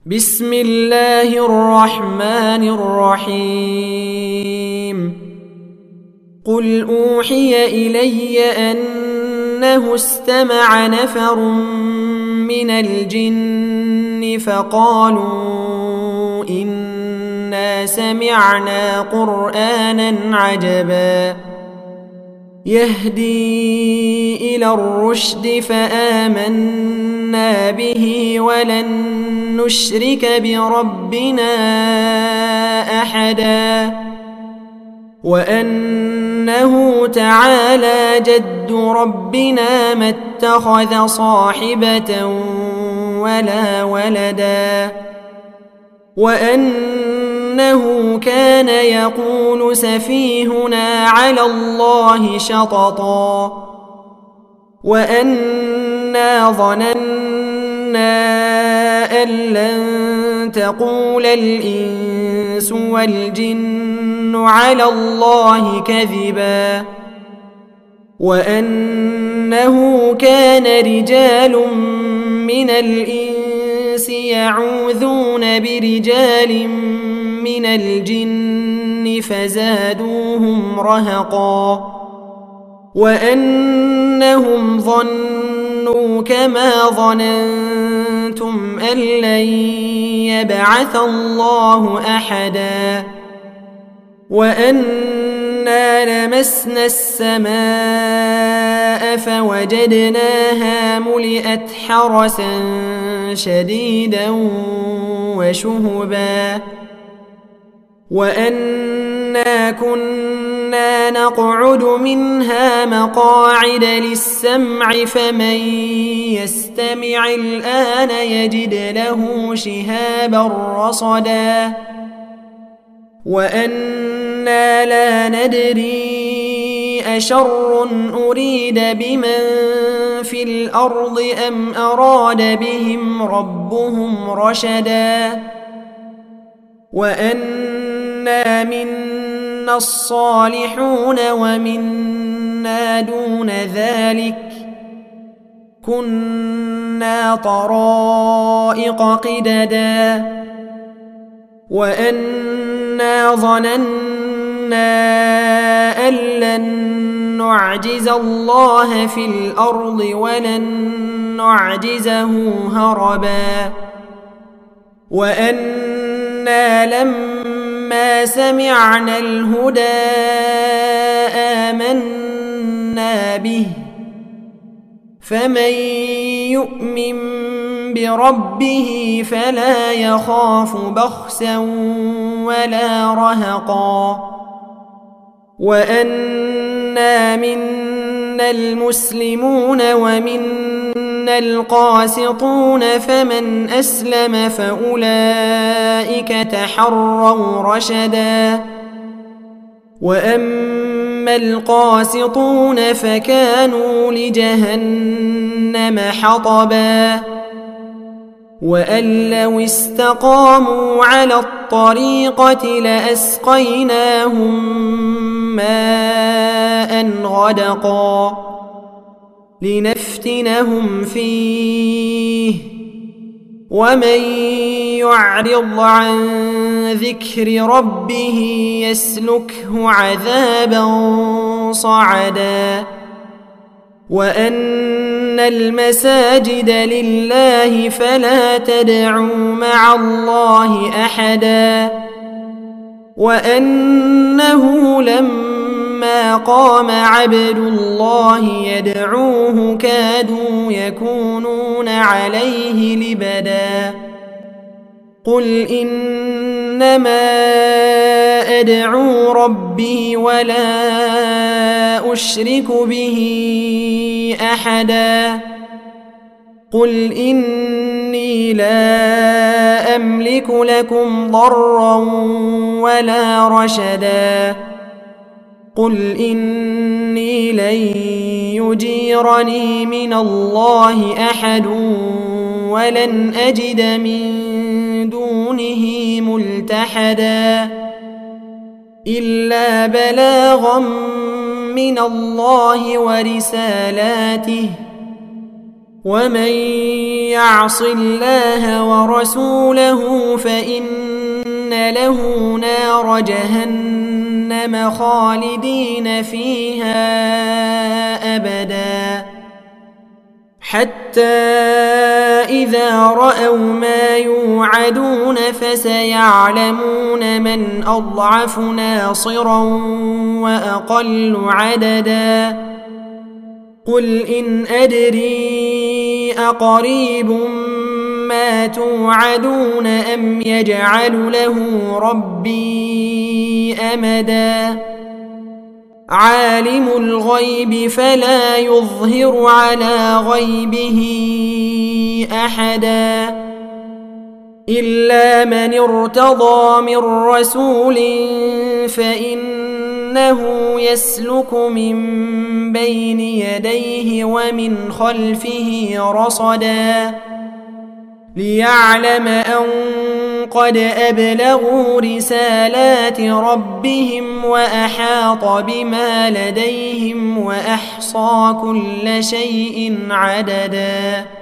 بسم الله الرحمن الرحيم قل أوحي إلي أنه استمع نفر من الجن فقالوا إنا سمعنا قرآنا عجبا يهدي إلى الرشد فآمنا به ولن نشرك بربنا أحدا وأنه تعالى جد ربنا ما اتخذ صاحبة ولا ولدا وأنه كان يقول سفيهنا على الله شططا وأنا ظننا أن لن تقول الإنس والجن على الله كذبا وأنه كان رجال من الإنس يعوذون برجال من الجن فزادوهم رهقا وأنهم ظنوا كما ظننتم أن لن يبعث الله أحدا وأنا لمسنا السماء فوجدناها ملئت حرسا شديدا وشهبا وأنا كنا نقعد منها مقاعد للسمع فمن يستمع الآن يجد له شهابا رصدا وأنا لا ندري أشر أريد بمن في الأرض أم أراد بهم ربهم رشدا وأنا منا الصالحون ومنا دون ذلك كنا طرائق قددا وأنا ظننا أن لن نعجز الله في الأرض ولن نعجزه هربا وأنا لما سمعنا الهدى آمنا به فمن يؤمن بربه فلا يخاف بخسا ولا رهقا وأنا منا المسلمون ومنا القاسطون فمن أسلم فأولئك تحروا رشدا وأما القاسطون فكانوا لجهنم حطبا وأن لو استقاموا على الطريقة لأسقيناهم ماء غدقا لنفتنهم فيه ومن يعرض عن ذكر ربه يسلكه عذابا صعدا وأن المساجد لله فلا تدعوا مع الله أحدا وأنه لما قام عبد الله يدعوه كادوا يكونون عليه لبدا قل إنما أدعو ربي ولا أشرك به أحدا قل إني لا أملك لكم ضرا ولا رشدا قل إني لن يجيرني من الله أحد ولن أجد من دونه ملتحدا إلا بلاغا من الله ورسالاته ومن يعص الله ورسوله فإن له نار جهنم خالدين فيها أبدا حتى إذا رأوا ما يوعدون فسيعلمون من أضعف ناصرا وأقل عددا قل إن أدري أقريب ما توعدون أم يجعل له ربي أمدا عالم الغيب فلا يظهر على غيبه أحدا إلا من ارتضى من رسول فإنه يسلك من بين يديه ومن خلفه رصدا ليعلم أن قد أبلغوا رسالات ربهم وأحاط بما لديهم وأحصى كل شيء عددا